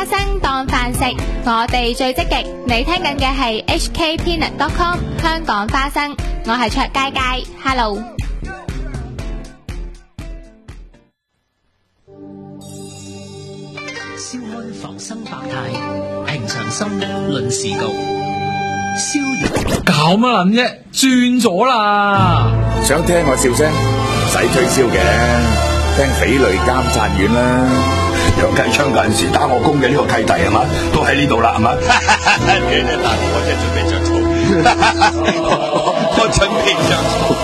花生當飯食，我哋最積極。你聽緊嘅係 hkpeanut.com 香港花生，我係卓佳佳 ，Hello。 笑看浮生百態，平常心論時局。逍遙搞乜撚啫？轉咗啦！ 想聽我笑聲，唔使推銷嘅，聽匪類監察院啦。 楊繼昌嗰陣時打我工嘅呢個契弟係嘛，都喺呢度啦係嘛。我真係準備着草，我準備着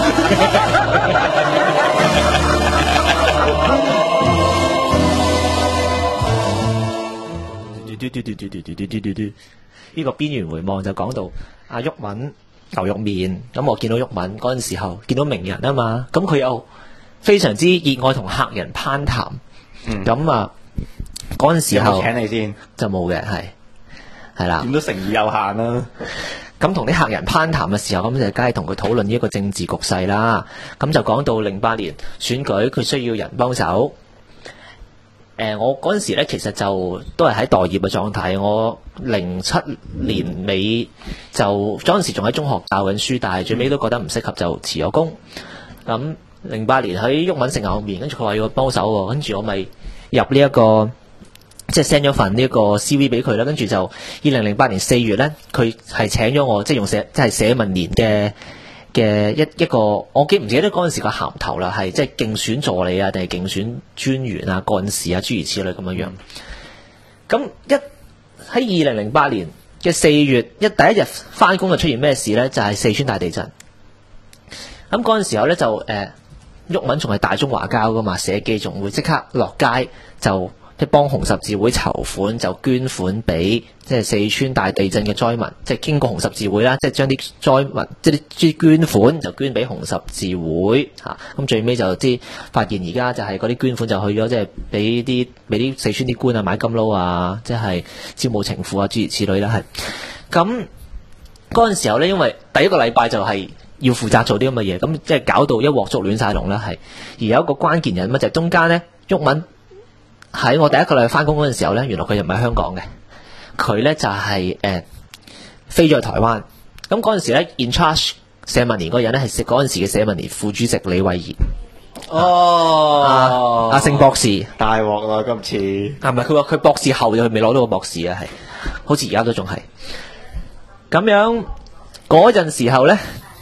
草。呢個邊緣回望就講到阿毓民牛肉麵，咁我見到毓民嗰陣時候見到名人啊嘛，咁佢又非常之熱愛同客人攀談，咁啊嗰陣時候有冇請你先就冇嘅，係啦， 點都誠意有限啦。 咁同啲客人攀談嘅時候，咁就梗係同佢討論呢一個政治局勢啦。咁就講到08年選舉，佢需要人幫手。我嗰陣時咧，其實就都係喺待業嘅狀態。我07年尾就嗰陣時仲喺中學教緊書，但係最尾都覺得唔適合，就辭咗工。咁08年喺毓民食牛肉麵，跟住佢話要我幫手喎，跟住我咪入呢一個即係 send 咗份呢一個 CV 俾佢啦。跟住就2008年4月咧，佢係請咗我，即係用即係社民連嘅一個，我唔記得嗰陣時個銜頭啦，係即係競選助理啊，定係競選專員啊、幹事啊諸如此類咁樣樣。咁喺2008年嘅4月第一日翻工就出現咩事咧？就係四川大地震。咁嗰陣時候咧就毓民仲係大中華膠噶嘛，社記仲會即刻落街就即係幫紅十字會籌款，就捐款俾即係四川大地震嘅災民，即係經過紅十字會啦，即係將啲災民即係啲捐款就捐俾紅十字會嚇。咁最尾就發現而家就係嗰啲捐款就去咗即係俾啲四川啲官啊買金撈啊，即係招募情婦啊諸如此類啦，係。咁嗰陣時候咧，因為第一個禮拜就係要負責做啲咁嘅嘢，咁即係搞到一鑊粥亂晒龍啦，係。而有一個關鍵人物就係中間咧，毓民喺我第一個禮拜翻工嗰陣時候咧，原來佢又唔係香港嘅，佢咧就係飛咗去台灣。咁嗰陣時咧 ，in charge 社民連嗰個人咧係嗰陣時嘅社民連副主席李慧儀。阿盛博士， 大鑊啦今次。 係咪？佢話佢博士後就佢未攞到個博士啊，係，好似而家都仲係。咁樣嗰陣時候咧，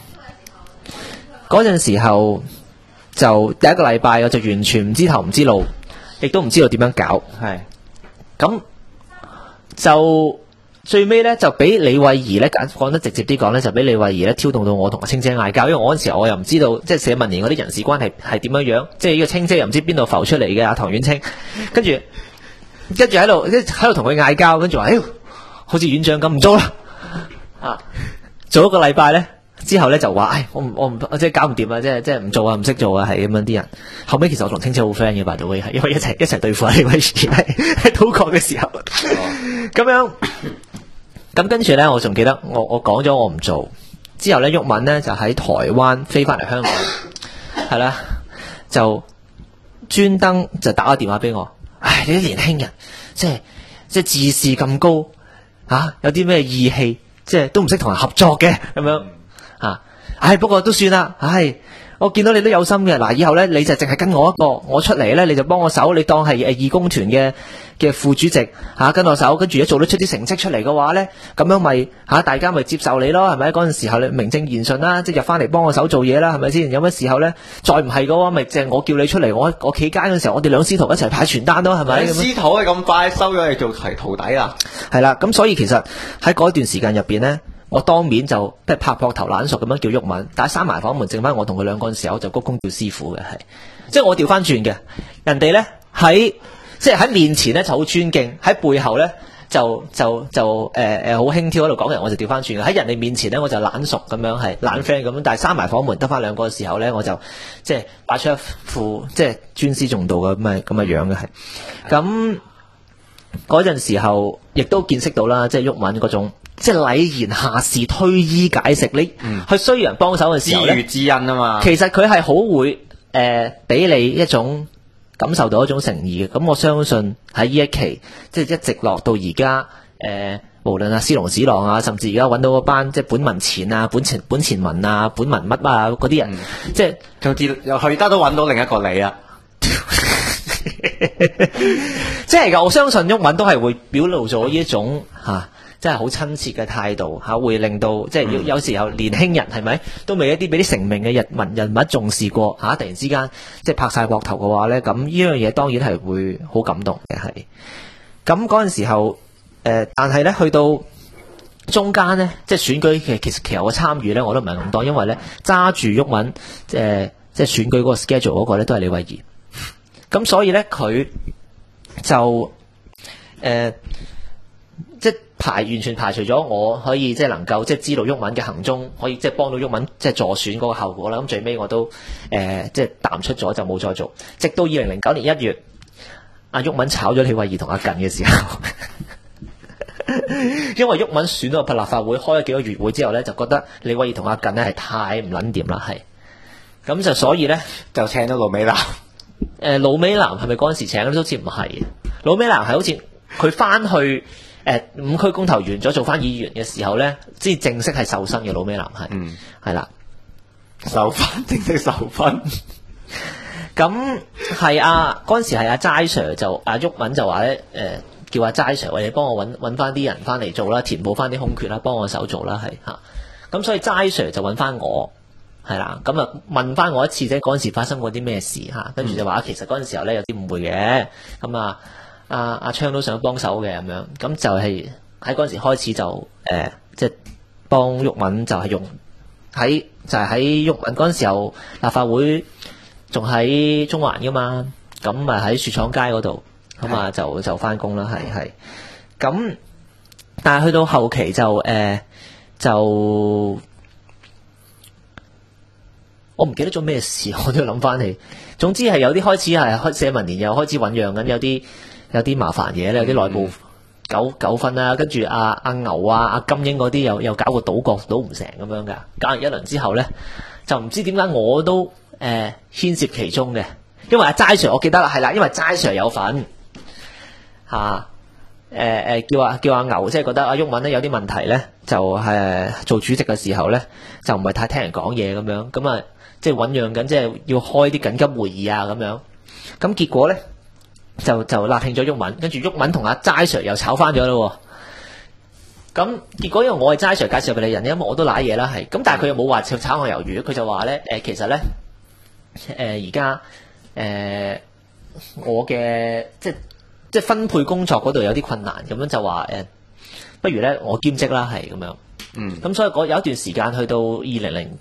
就第一個禮拜我就完全唔知頭唔知路。亦都唔知道點樣搞，係咁就最尾咧就俾李慧儀咧講得直接啲講咧，就俾李慧儀咧挑動到我同阿青姐嗌交，因為我嗰陣時我又唔知道即係社民連嗰啲人事關係係點樣樣，即係呢個青姐又唔知邊度浮出嚟嘅阿唐婉清，跟住喺度同佢嗌交，跟住話好似院長咁唔做啦，做一個禮拜咧。之後咧就話，我唔即係搞唔掂啊！即係唔做啊，唔識做啊，係咁樣啲人。後尾其實我同青姐好 friend 嘅，by the way，係因為一齊對付呢位喺賭國嘅時候，咁樣。咁跟住咧，我仲記得我講咗我唔做。之後咧，毓民咧就喺台灣飛翻嚟香港，係啦，就專登就打個電話俾我。你啲年輕人即係自視咁高有啲咩義氣，即係都唔識同人合作嘅咁樣。不過都算啦，我見到你都有心嘅，嗱，以後咧你就淨係跟我一個，我出嚟咧你就幫我手，你當係義工團嘅副主席跟我手，跟住一做得出啲成績出嚟嘅話咧，咁樣咪大家咪接受你咯，係咪？嗰陣時候你名正言順啦，即係入翻嚟幫我手做嘢啦，係咪先？有乜時候咧再唔係嘅話，咪淨係我叫你出嚟，我企街嘅時候，我哋兩師徒一齊派傳單咯，係咪？ 師徒係咁快收咗你做徒弟啦， 係啦，咁所以其實喺嗰段時間入邊咧。我當面就即係拍膊頭懶熟咁樣叫毓民，但係閂埋房門，剩翻我同佢兩個嘅時候就鞠躬叫師傅嘅，係即係我調翻轉嘅，人哋咧即係喺面前咧就好尊敬，喺背後咧就好輕佻喺度講人，我就調翻轉嘅，喺人哋面前咧我就懶熟咁樣係懶 friend 咁樣，但係閂埋房門得翻兩個嘅時候咧，我就即係擺出一副即係尊師重道嘅咁嘅樣嘅係，咁嗰陣時候亦都見識到啦，即係毓民嗰種。即係禮賢下士、推衣解食，你去需要人幫手嘅時候咧， 知遇之恩啊嘛。 其實佢係好會俾你一種感受到一種誠意嘅。咁我相信喺呢一期即係一直落到而家無論啊斯隆史朗啊，甚至而家揾到嗰班即係本文前啊、本前文啊、本文乜啊嗰啲人，即係總之又去得都揾到另一個你啊！ 即係㗎，我相信毓民都係會表露咗呢一種真係好親切嘅態度會令到即係有時候年輕人係咪都未一啲俾啲成名嘅人物重視過突然之間即係拍晒膊頭嘅話咧，咁呢樣嘢當然係會好感動嘅係。咁嗰陣時候但係咧去到中間咧，即係選舉其實我參與咧我都唔係咁多，因為咧揸住毓民即係選舉嗰個 schedule 嗰個咧都係李慧儀，咁所以咧佢就即係完全排除咗我可以即係能夠即係知道毓民嘅行蹤，可以即係幫到毓民即係助選嗰個後果啦。咁最尾我都即係淡出咗，就冇再做。直到2009年1月，阿毓民炒咗李慧儀同阿近嘅時候，因為毓民選到立法會開咗幾個月會之後咧，就覺得李慧儀同阿近咧係太唔撚掂啦，係咁就所以咧就請咗盧美蘭。 盧美蘭係咪嗰陣時請咧？好似唔係，盧美蘭係好似佢翻去5區公投完咗做翻議員嘅時候咧，先正式係受薪嘅。盧美蘭係啦， 受分正式受分。 咁係嗰陣時係阿齋 Sir 就毓民就話咧叫阿齋 Sir 喂，你幫我揾翻啲人翻嚟做啦，填補翻啲空缺啦，幫我手做啦，係咁所以齋 Sir 就揾翻我。係啦，咁啊問翻我一次啫，嗰陣時發生過啲咩事跟住就話其實嗰陣時候咧有啲誤會嘅，咁阿昌都想幫手嘅咁樣，咁就係喺嗰陣時開始就即係幫毓民就係用喺毓民嗰陣時候立法會仲喺中環噶嘛，咁喺雪廠街嗰度，咁就翻工啦，係咁，但係去到後期就我唔記得咗咩事，我都要諗翻起。總之係有啲開始係社民連又開始醞釀緊，有啲麻煩嘢咧，有啲內部糾紛啦。跟住阿牛阿金英嗰啲又搞個賭國賭唔成咁樣㗎。搞完一輪之後咧，就唔知點解我都牽涉其中嘅，因為阿齋 Sir 我記得啦，係啦，因為齋 Sir 有份叫阿牛，即係覺得阿毓民咧有啲問題咧，就做主席嘅時候咧就唔係太聽人講嘢咁樣，咁啊即係醞釀緊，即係要開啲緊急會議啊咁樣。咁結果咧就立慶咗毓民，跟住毓民同阿齋 Sir 又炒翻咗咯。咁結果因為我係齋 Sir 介紹俾你人，因為我都瀨嘢啦，係咁，但係佢又冇話炒我魷魚，佢就話咧其實咧而家我嘅即係分配工作嗰度有啲困難，咁樣就話不如咧我兼職啦，係咁樣。咁所以有一段時間去到2009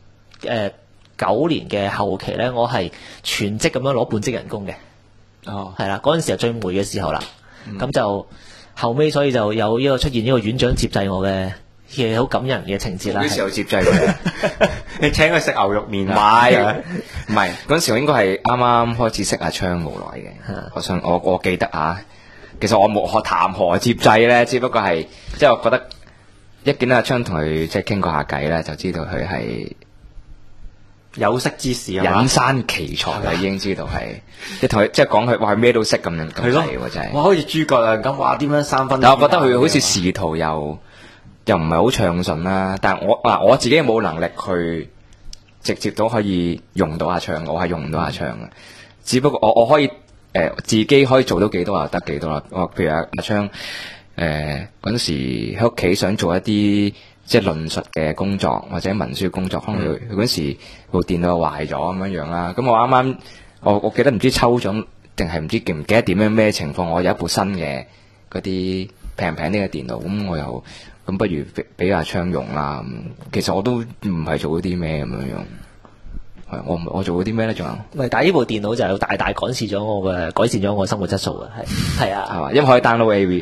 年嘅後期咧，我係全職咁樣攞半職人工嘅。係啦，嗰陣時係最霉嘅時候啦。咁就後尾所以就有呢個出現呢個院長接濟我嘅好感人嘅情節啦。 幾時有接濟佢？你請佢食牛肉麵啊？ 唔係嗰陣時我應該係啱啱開始識阿昌無耐嘅。我記得其實我冇學談何接濟咧，只不過係即係我覺得一見到阿昌同佢即係傾過下偈咧，就知道佢係有識之士啊， 隱山奇才啦，已經知道係即係同佢即係講佢話佢咩都識咁樣咁滯喎，真係。 哇，好似諸葛亮咁話點樣三分？ 但我覺得佢好似仕途又唔係好暢順啦。但係我自己冇能力去直接都可以用到阿昌，我係用唔到阿昌嘅。只不過我可以自己可以做到幾多就得幾多啦。譬如阿昌嗰陣時喺屋企想做一啲即係論述嘅工作或者文書工作，可能佢嗰陣時部電腦壞咗咁樣啦。咁我啱啱我記得唔知抽獎定係唔知記唔記得點樣咩情況，我有一部新嘅嗰啲平啲嘅電腦，咁我又咁不如俾阿昌用啦。其實我都唔係做咗啲咩咁樣樣。我做咗啲咩咧？仲有， 但係呢部電腦就大大改善咗我生活質素嘅，係啊， 係嘛？因為可以 download AV，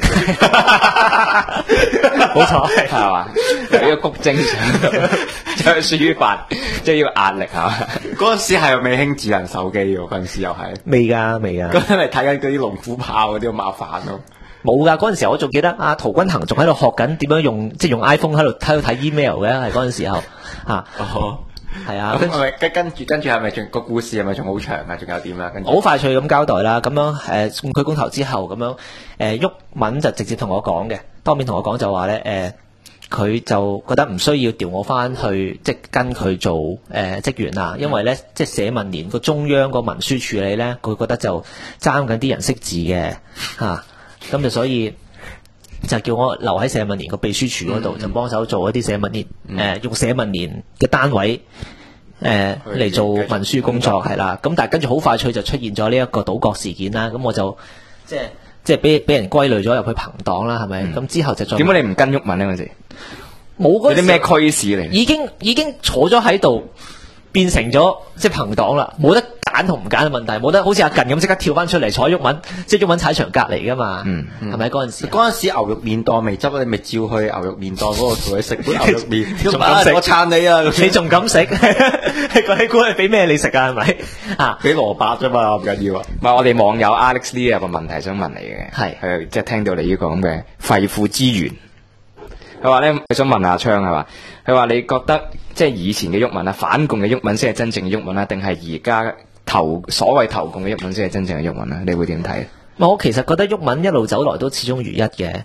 冇錯， 係嘛？俾個谷精將書法，即係要壓力係嘛？ 嗰陣時係未興智能手機喎，嗰陣時又係未㗎。 咁因為睇緊嗰啲龍虎豹嗰啲好麻煩咯。 冇㗎，嗰陣時我仲記得陶君行仲喺度學緊點樣用 iPhone 喺度睇 email 嘅，係嗰陣時候係啊， 咁係咪跟住係咪仲個故事係咪仲好長啊？仲有點啊？跟住好快脆咁交代啦。咁樣佢公投之後咁樣鬱文就直接同我講嘅，當面同我講就話咧佢就覺得唔需要調我翻去即係跟佢做職員啦，因為咧即係社民連個中央個文書處理咧，佢覺得就爭緊啲人識字嘅嚇，咁就所以就叫我留喺社民連個秘書處嗰度，就幫手做一啲社民連用社民連嘅單位嚟做文書工作係啦。咁但係跟住好快脆就出現咗呢一個倒閣事件啦，咁我就即係俾人歸類咗入去朋黨啦，係咪？咁之後就再點解你唔跟鬱文呢？嗰時冇嗰有啲咩驅使嚟？ 已經坐咗喺度，變成咗即係朋黨啦，冇得揀同唔揀嘅問題，冇得好似阿近咁即刻跳翻出嚟坐鬱文，即係鬱文踩場隔離噶嘛，係咪嗰陣時？ 嗰陣時牛肉麵檔未執，你咪照去牛肉麵檔嗰度同佢食杯牛肉麵，仲敢食？我撐你啊！ 你仲敢食？你估係俾咩你食啊？係咪啊？ 俾蘿蔔啫嘛，唔緊要啊！ 唔係我哋網友 Alex Lee 有個問題想問你嘅，係即係聽到你呢個咁嘅肺腑之言，佢話咧佢想問阿昌係嘛？佢話你覺得即係以前嘅鬱文啊，反共嘅鬱文先係真正嘅鬱文啊，定係而家所謂投共嘅鬱文先係真正嘅鬱文啊？你會點睇？ 我其實覺得鬱文一路走來都始終如一嘅，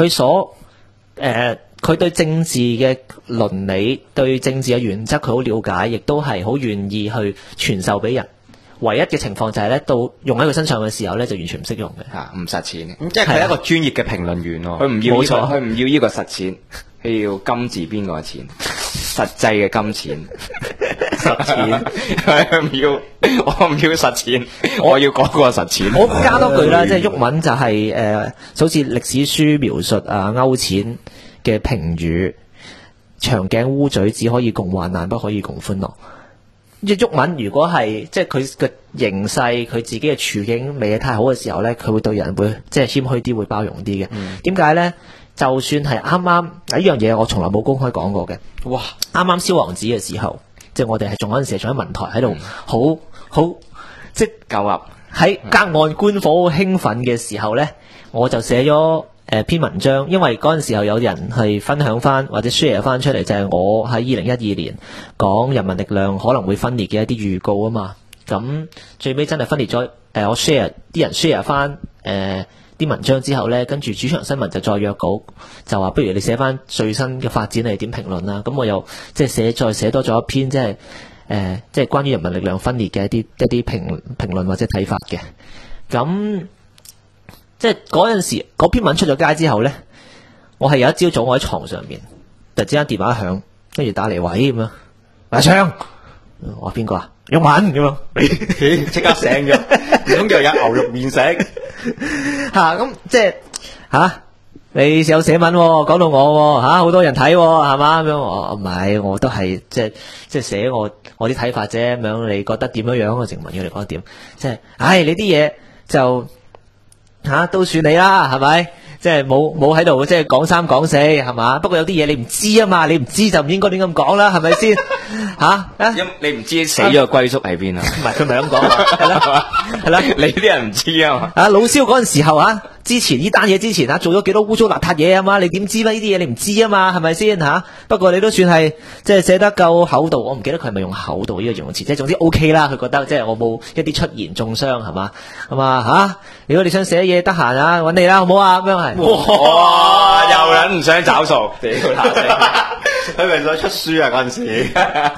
佢對政治嘅倫理、對政治嘅原則佢好了解，亦都係好願意去傳授俾人。唯一嘅情況就係咧，到用喺佢身上嘅時候咧，就完全唔識用嘅嚇，唔實踐嘅。 咁即係佢係一個專業嘅評論員喎。 佢唔要佢唔要呢個實踐，佢要金字邊個錢，實際嘅金錢，實踐。我唔要實踐，我要嗰個實踐。 我加多句啦，即係鬱文就係好似歷史書描述啊勾踐嘅評語，長頸烏嘴只可以共患難，不可以共歡樂。鬱文如果係即係佢嘅形勢，佢自己嘅處境未係太好嘅時候咧，佢會對人會即係謙虛啲，會包容啲嘅。點解咧？就算係啱啱呢樣嘢，我從來冇公開講過嘅。哇！啱啱燒王子嘅時候，即係我哋係仲嗰陣時仲喺文台喺度，好即係夠噏喺隔岸觀火好興奮嘅時候咧，我就寫咗篇文章，因為嗰陣時候有人係分享翻或者 share 翻出嚟，就係我喺2012年講人民力量可能會分裂嘅一啲預告啊嘛。咁最尾真係分裂咗，我 share 啲人 share 翻啲文章之後咧，跟住主場新聞就再約稿，就話不如你寫翻最新嘅發展你點評論啦。咁我又即係再寫多咗一篇，即係關於人民力量分裂嘅一啲評論或者睇法嘅。咁即係嗰陣時，嗰篇文出咗街之後咧，我係有一朝早我喺床上面，突然之間電話響，跟住打嚟喂咁樣，阿昌，我話邊個啊？鬱文咁樣， 即刻醒咗，唔通又有牛肉麵食嚇？咁即係嚇你有寫文講到我嚇，好多人睇係嘛咁樣？我唔係，我都係即係寫我啲睇法啫咁樣。你覺得點樣樣？我淨問佢哋覺得點？即係唉，你啲嘢就。都算你啦，係咪？即係冇喺度，即係講三講四，係嘛？不過有啲嘢你唔知啊嘛，你唔知就唔應該亂咁講啦，係咪先？ 你唔知死咗個歸宿喺邊啊？ 唔係佢咪咁講，係啦， 你啲人唔知啊嘛？ 老蕭嗰陣時候之前呢單嘢之前做咗幾多污糟邋遢嘢啊嘛？你點知呢啲嘢你唔知啊嘛？係咪先吓？不過你都算係即係寫得夠厚道，我唔記得佢係咪用厚道呢個形容詞，即係總之 OK 啦。佢覺得即係我冇一啲出言中傷係嘛？咁吓，如果你想寫嘢得閒揾你啦，好唔好啊？咁樣係。 哇！又撚唔想找數，屌佢咪想出書啊嗰陣時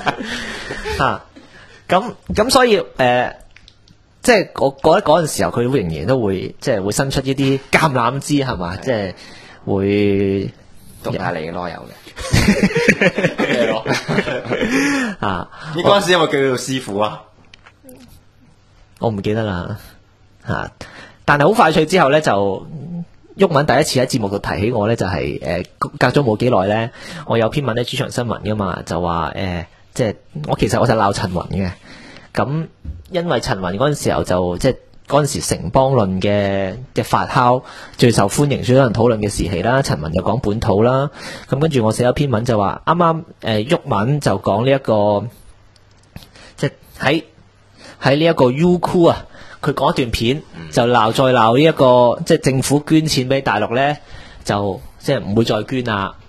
咁所以即係我覺得嗰陣時候佢仍然都會即係會伸出一啲橄欖枝係嘛，即係會讀下你嘅囉柚嘅咩咯？你嗰陣時有冇叫佢做師傅啊？ 我唔記得啦但係好快脆之後咧，就鬱文第一次喺節目度提起我咧，就係隔咗冇幾耐咧，我有篇文喺主場新聞噶嘛，就話即係我就鬧陳雲嘅。咁因為陳雲嗰陣時候就即係嗰陣時城邦論嘅發酵最受歡迎、最多人討論嘅時期啦。陳雲就講本土啦，咁跟住我寫咗篇文就話啱啱鬱文就講呢一個即係喺呢一個 Youku 啊，佢講一段片就再鬧呢一個即係政府捐錢俾大陸咧，就即係唔會再捐啦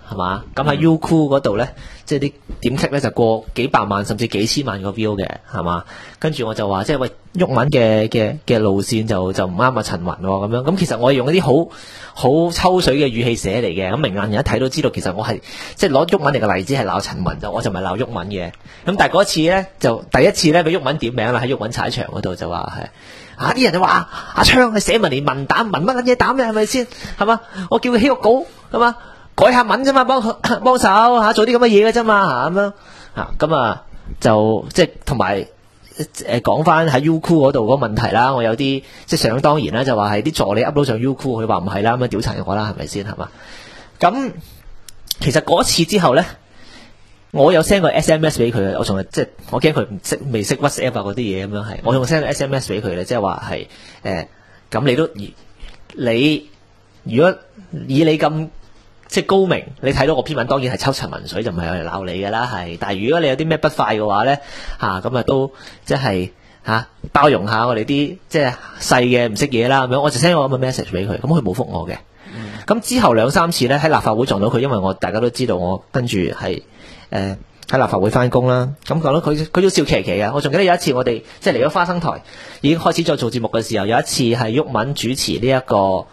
係嘛？咁喺 Youku 嗰度咧，即係啲點擊咧就過幾百萬甚至幾千萬個 view 嘅，係嘛？跟住我就話即係喂，鬱文嘅路線就唔啱阿陳雲喎咁樣。咁其實我係用一啲好抽水嘅語氣寫嚟嘅，咁明眼人一睇都知道其實我係即係攞鬱文嚟嘅例子係鬧陳雲，我就唔係鬧鬱文嘅。咁但係嗰次咧就第一次咧俾鬱文點名啦，喺鬱文踩場嗰度就話係啲人就話阿昌係寫文連文膽文乜撚嘢膽嘅係咪先？係嘛？我叫佢起個稿係嘛？改下文啫嘛，幫手嚇做啲咁嘅嘢嘅啫嘛嚇咁樣嚇咁啊就即係同埋講翻喺 Youku 嗰度嗰個問題啦，我有啲即係想當然啦，就話係啲助理 upload 上 Youku， 佢話唔係啦，咁樣調查我啦，係咪先係嘛？咁其實嗰次之後咧，我有 send 個 SMS 俾佢，我仲係即係我驚佢未識 WhatsApp 啊嗰啲嘢咁樣係，我仲 send 個 SMS 俾佢咧，即係話係咁你如果以你咁即係高明，你睇到我篇文當然係抽陳文水，就唔係嚟鬧你嘅啦，係。但係如果你有啲咩不快嘅話咧，咁都即係包容下我哋啲即係細嘅唔識嘢啦咁樣，我就 send 我咁嘅 message 俾佢，咁佢冇覆我嘅。咁之後兩三次咧喺立法會撞到佢，因為大家都知道我跟住係喺立法會翻工啦。咁講到佢都笑騎騎嘅。我仲記得有一次我哋即係嚟咗花生台，已經開始再做節目嘅時候，有一次係鬱文主持呢一個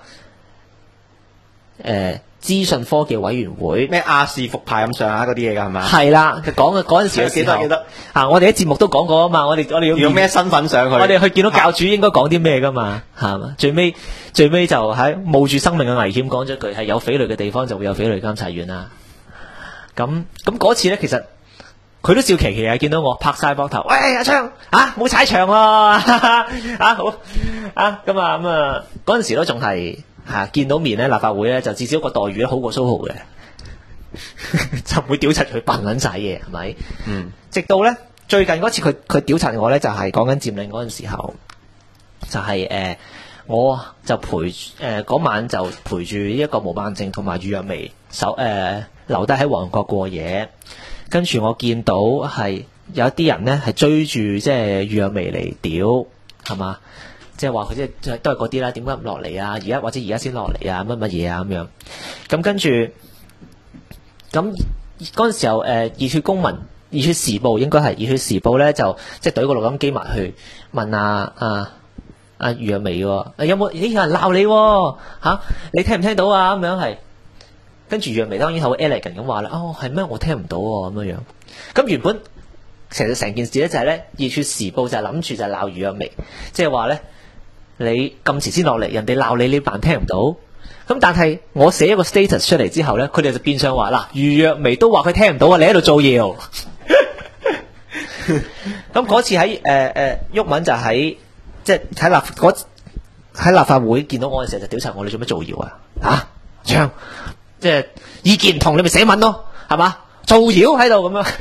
資訊科技委員會咩亞視復牌咁上下嗰啲嘢㗎係咪？ 係啦，佢講嘅嗰陣時嘅時候記得我哋喺節目都講過啊嘛，我哋要用咩身份上去？ 我哋去見到教主應該講啲咩㗎嘛，係嘛？最尾就喺冒住生命嘅危險講咗句係有匪類嘅地方就會有匪類監察院啦。咁嗰次咧，其實佢都笑騎騎啊，見到我拍晒膊頭，喂阿昌冇踩場喎，好咁嗰陣時都仲係。見到面咧，立法會咧就至少個待遇咧好過蘇豪嘅，就唔會屌柒佢扮撚晒嘢，係咪？直到咧最近嗰次佢屌柒我咧，就係講緊佔領嗰陣時候，就係我就陪嗰晚就陪住一個毛孟靜同埋余若薇留低喺旺角過夜，跟住我見到係有一啲人咧係追住即係余若薇嚟屌，係嘛？即係話佢即係都係嗰啲啦，點解唔落嚟啊？而家先落嚟啊？乜乜嘢啊咁樣？咁跟住咁嗰陣時候，熱血公民、熱血時報應該係熱血時報咧，就即係懟個錄音機埋去問阿余若薇喎，有冇有人鬧你嚇？你聽唔聽到啊？咁樣係跟住余若薇當然好 elegant 咁話啦，係咩？我聽唔到喎咁樣。咁原本其實成件事咧就係咧，熱血時報就係諗住就係鬧余若薇，即係話咧。你咁遲先落嚟，人哋鬧你，你扮聽唔到。咁但係我寫一個 status 出嚟之後咧，佢哋就變相話嗱，余若薇都話佢聽唔到啊，你喺度造謠。咁嗰次喺鬱文就喺即係喺立法會見到我嘅時候就屌柒我，你做咩造謠啊？唱即係意見唔同，你咪寫文咯，係嘛？造謠喺度咁樣。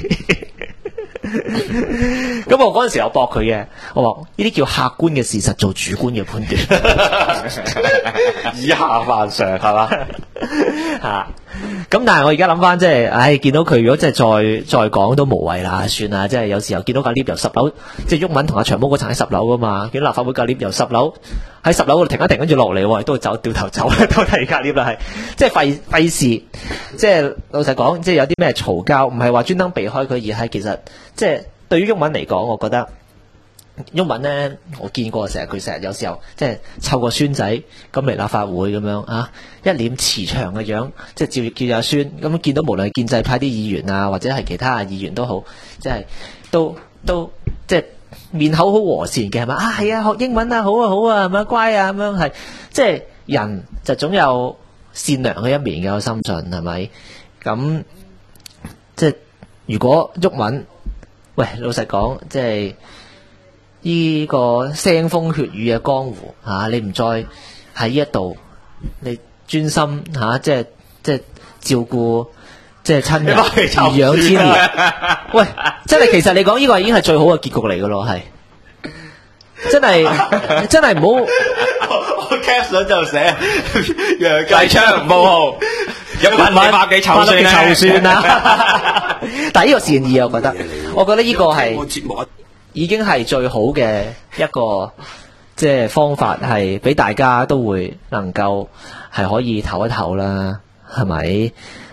咁我嗰陣時有駁佢嘅，我話呢啲叫客觀嘅事實做主觀嘅判斷， 以下犯上係嘛？ 咁但係我而家諗翻，即係，見到佢如果即係再講都無謂啦，算啦。即係有時候見到架 lift 由10樓，即係鬱文同阿長毛嗰層喺10樓噶嘛，見到立法會架 lift 由10樓喺10樓嗰度停一停，跟住落嚟，都走掉頭走，都第二架 lift 啦，係即係費事。即係老實講，即係有啲咩嘈交，唔係話專登避開佢，而係其實即係對於鬱文嚟講，我覺得鬱文咧，我見過佢成日有時候即係湊個孫仔咁嚟立法會咁樣一臉慈祥嘅樣，即係叫阿孫咁，見到無論係建制派啲議員啊，或者係其他議員都好，即係都即係面口好和善嘅係咪？係啊，學英文啊，好啊好啊，係咪乖啊咁樣係，即係人就總有善良嘅一面嘅，我深信係咪？咁即係如果鬱文，喂，老實講，即係呢個腥風血雨嘅江湖你唔再喺呢一度，你專心即係照顧即係親人，頤養天年。喂，真係其實你講呢個已經係最好嘅結局嚟噶咯，係真係唔好。 我 caption 就寫楊繼昌冒號100幾湊算啦。 但係呢個善意，我覺得呢個係已經係最好嘅一個即係方法，係俾大家都會能夠係可以唞一唞啦，係咪？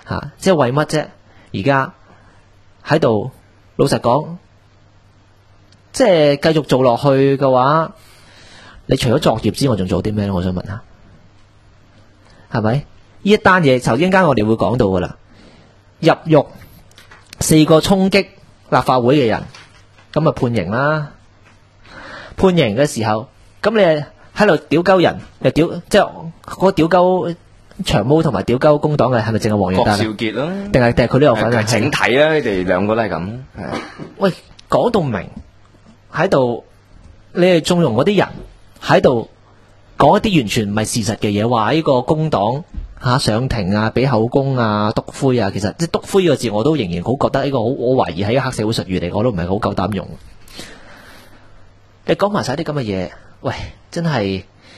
即係為乜啫？而家喺度老實講，即係繼續做落去嘅話，你除咗作業之外，仲做啲咩咧？我想問下，係咪？呢一單嘢，頭先間我哋會講到噶啦，入獄4個衝擊立法會嘅人，咁啊判刑啦。判刑嘅時候，咁你喺度屌鳩人，又屌，即係嗰個屌鳩長毛同埋屌鳩工黨嘅，係咪淨係黃洋達？ 郭兆傑咯， 定係佢都有份啊？ 整體啦，你哋兩個都係咁。 喂，講到明喺度，你哋縱容嗰啲人喺度講一啲完全唔係事實嘅嘢，話呢個工黨上庭啊，俾口供啊，篤灰啊，其實即係篤灰呢個字，我都仍然好覺得呢個好，我懷疑係一個黑社會術語嚟，我都唔係好夠膽用。你講埋晒啲咁嘅嘢，喂，真係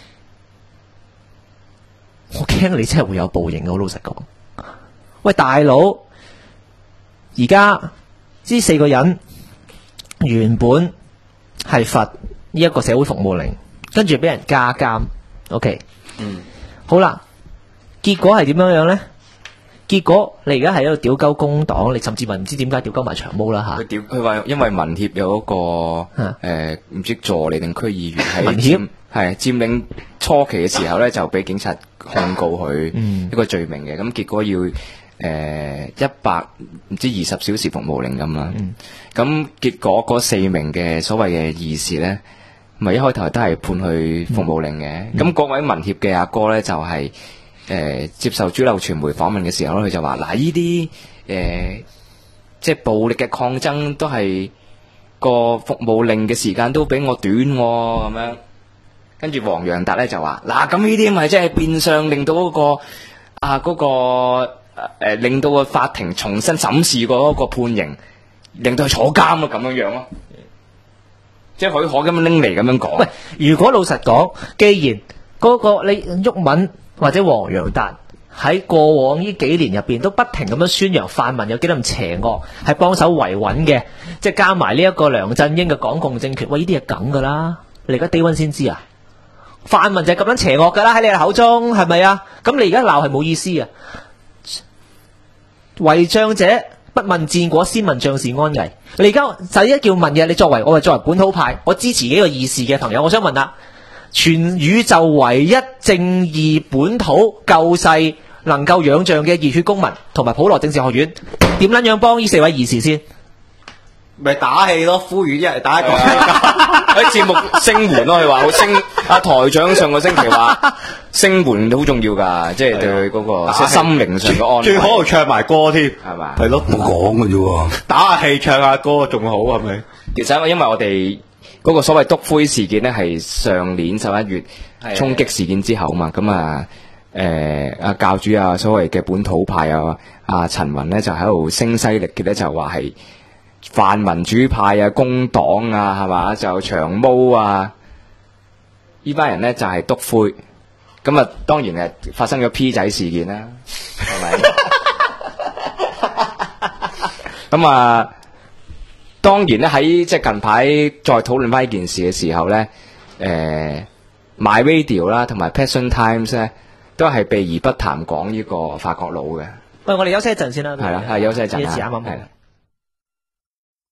我驚你真係會有報應嘅，我老實講。喂，大佬，而家呢4個人原本係罰呢一個社會服務令，跟住俾人加監 ，OK， 好啦，結果係點樣樣咧？結果你而家喺度屌鳩工黨，你甚至唔知點解屌鳩埋長毛啦嚇。 佢話因為民協有嗰個唔知助理定區議員喺佔領初期嘅時候咧，就俾警察控告佢一個罪名嘅，咁結果要100唔知20小時服務令咁啦。咁結果嗰4名嘅所謂嘅義士咧，咪一開頭都係判佢服務令嘅。咁嗰位民協嘅阿哥咧就係。接受主流傳媒訪問嘅時候咧，佢就話：嗱，呢啲即係暴力嘅抗爭都係個服務令嘅時間都比我短喎，咁樣。跟住黃洋達咧就話：嗱，咁呢啲咪即係變相令到令到個法庭重新審視過嗰個判刑，令到佢坐監咯，咁樣樣咯。即係許可咁樣拎嚟咁樣講。 喂，如果老實講，既然嗰個你毓民或者黃洋達喺過往呢幾年入邊都不停咁樣宣揚泛民有幾咁邪惡，係幫手維穩嘅，即係加埋呢一個梁振英嘅港共政權，喂，呢啲係梗噶啦，你而家低溫先知啊？泛民就係咁樣邪惡噶啦，喺你哋口中係咪啊？咁你而家鬧係冇意思啊！為將者不問戰果，先問將士安危。你而家就一叫問嘅，你作為本土派，我支持呢個議事嘅朋友，我想問啦。全宇宙唯一正義本土救世能夠仰仗嘅熱血公民同埋普羅政治學院，點撚樣幫呢4位義士先？ 咪打氣咯，呼籲一係打一個喺節目聲援咯，佢話好聲。阿台長上個星期話聲援好重要㗎，即係對佢嗰個即係心靈上嘅安慰。 最好係唱埋歌添， 係嘛？ 係咯， 冇講嘅啫喎， 打下氣唱下歌仲好係咪？ 其實因為我哋嗰個所謂篤灰事件咧，係上年11月衝擊事件之後嘛，咁阿教主啊，所謂嘅本土派啊，阿陳雲咧就喺度聲嘶力竭咧，就話係泛民主派啊、工黨啊，係嘛，就長毛啊，呢班人咧就係篤灰，咁啊當然係發生咗 P 仔事件啦，係咪？咁啊。當然咧，喺即係近排再討論翻呢件事嘅時候咧，My Radio 啦，同埋 Passion Times 咧，都係避而不談講呢個法國佬嘅。 喂，我哋休息一陣先啦。 係啦，係休息一陣。 呢次啱啱好。